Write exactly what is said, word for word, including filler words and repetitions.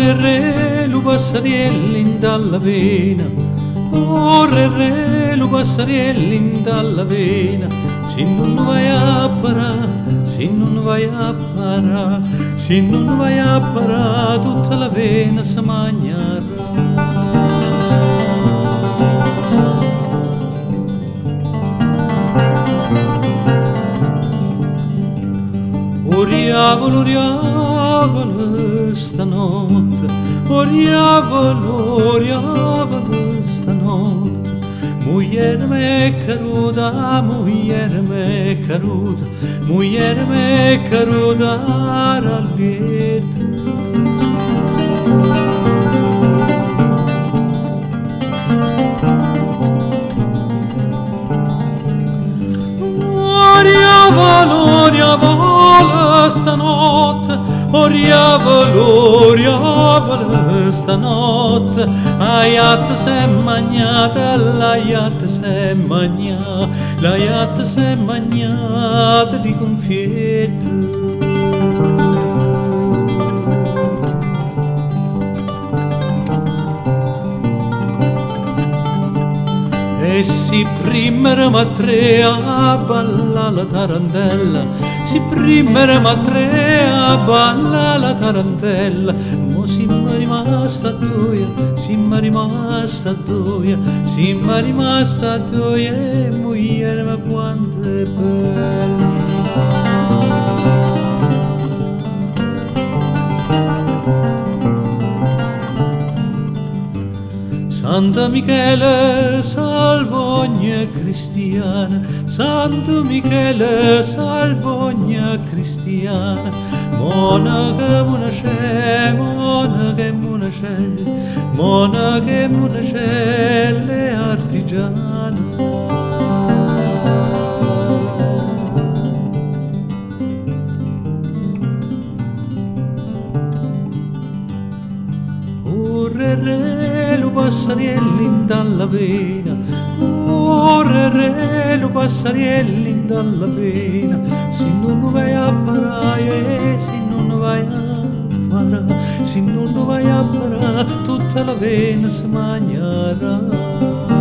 re re, lu passarielli dalla vena. Oh re re, lu passarielli dalla vena. Se non vai a parare, se non vai a parare, se non vai a parare, tutta la vena si mangerà. Oriavolo, oriavolo stanotte, oriavolo, oriavolo stanotte. Mujer me caruda, mujer me caruda, mujer me caruda rallieta. Oriavolo, oriavolo stanotte, oriavolo, oriavolo stanotte. La yatta s'è magnata, la yatta s'è magnata, la yatta s'è magnata di confiette. E si primera ma tre a balla la tarantella, si primera ma tre a balla la tarantella. Mo si m'è rimasta doia, si m'è rimasta doia, si m'è rimasta doia, e mujer ma quanto è bella. Santa Michele salva ogni cristiana, Santo Michele salva ogni cristiana. Monaca monace, monaca monace, monaca monace, le artigiane. Oh re re, lu passarielli dalla vena. Oh re re, lu passarielli dalla vena. Se non vai a parare, se non vai a parare, se non vai a parare, tutta la vena si mangerà.